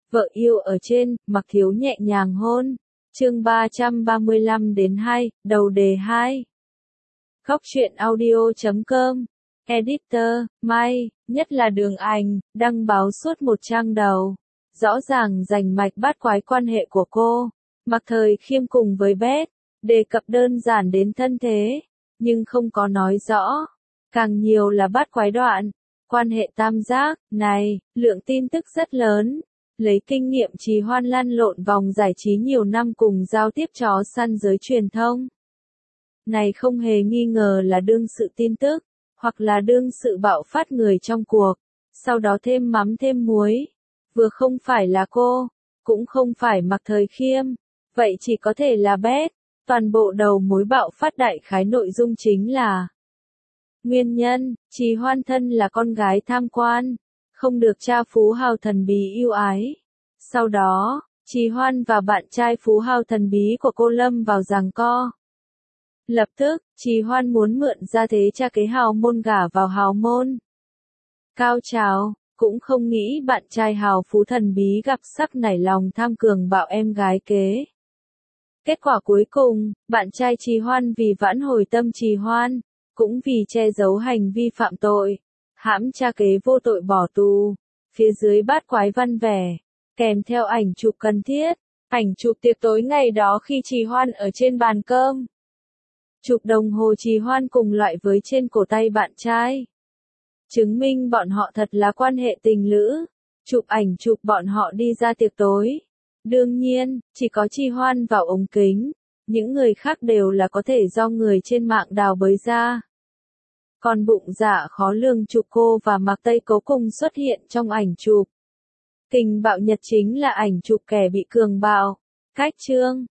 Vợ yêu ở trên, Mặc Thiếu nhẹ nhàng hôn. Chương 335-2, đầu đề 2. Góc truyện audio.com. Editor, Mai, nhất là Đường Ảnh, đăng báo suốt một trang đầu. Rõ ràng rành mạch bát quái quan hệ của cô. Mặc Thời Khiêm cùng với Beth, đề cập đơn giản đến thân thế, nhưng không có nói rõ. Càng nhiều là bát quái đoạn. Quan hệ tam giác, này, lượng tin tức rất lớn. Lấy kinh nghiệm Trì Hoan lăn lộn vòng giải trí nhiều năm cùng giao tiếp chó săn giới truyền thông. Này không hề nghi ngờ là đương sự tin tức, hoặc là đương sự bạo phát người trong cuộc, sau đó thêm mắm thêm muối. Vừa không phải là cô, cũng không phải Mặc Thời Khiêm, vậy chỉ có thể là Beth. Toàn bộ đầu mối bạo phát đại khái nội dung chính là nguyên nhân, Trì Hoan thân là con gái tham quan, không được cha phú hào thần bí yêu ái. Sau đó, Trì Hoan và bạn trai phú hào thần bí của cô lâm vào giằng co. Lập tức, Trì Hoan muốn mượn ra thế cha kế hào môn gả vào hào môn. Cao trào, cũng không nghĩ bạn trai hào phú thần bí gặp sắc nảy lòng tham cường bạo em gái kế. Kết quả cuối cùng, bạn trai Trì Hoan vì vãn hồi tâm Trì Hoan, cũng vì che giấu hành vi phạm tội, hãm cha kế vô tội bỏ tù. Phía dưới bát quái văn vẻ, kèm theo ảnh chụp cần thiết, ảnh chụp tiệc tối ngày đó khi Trì Hoan ở trên bàn cơm. Chụp đồng hồ Trì Hoan cùng loại với trên cổ tay bạn trai. Chứng minh bọn họ thật là quan hệ tình lữ. Chụp ảnh chụp bọn họ đi ra tiệc tối. Đương nhiên, chỉ có Trì Hoan vào ống kính. Những người khác đều là có thể do người trên mạng đào bới ra. Còn bụng dạ khó lường chụp cô và Mạc Tây Cấu cùng xuất hiện trong ảnh chụp. Tình bạo nhật chính là ảnh chụp kẻ bị cường bạo. Cách chương,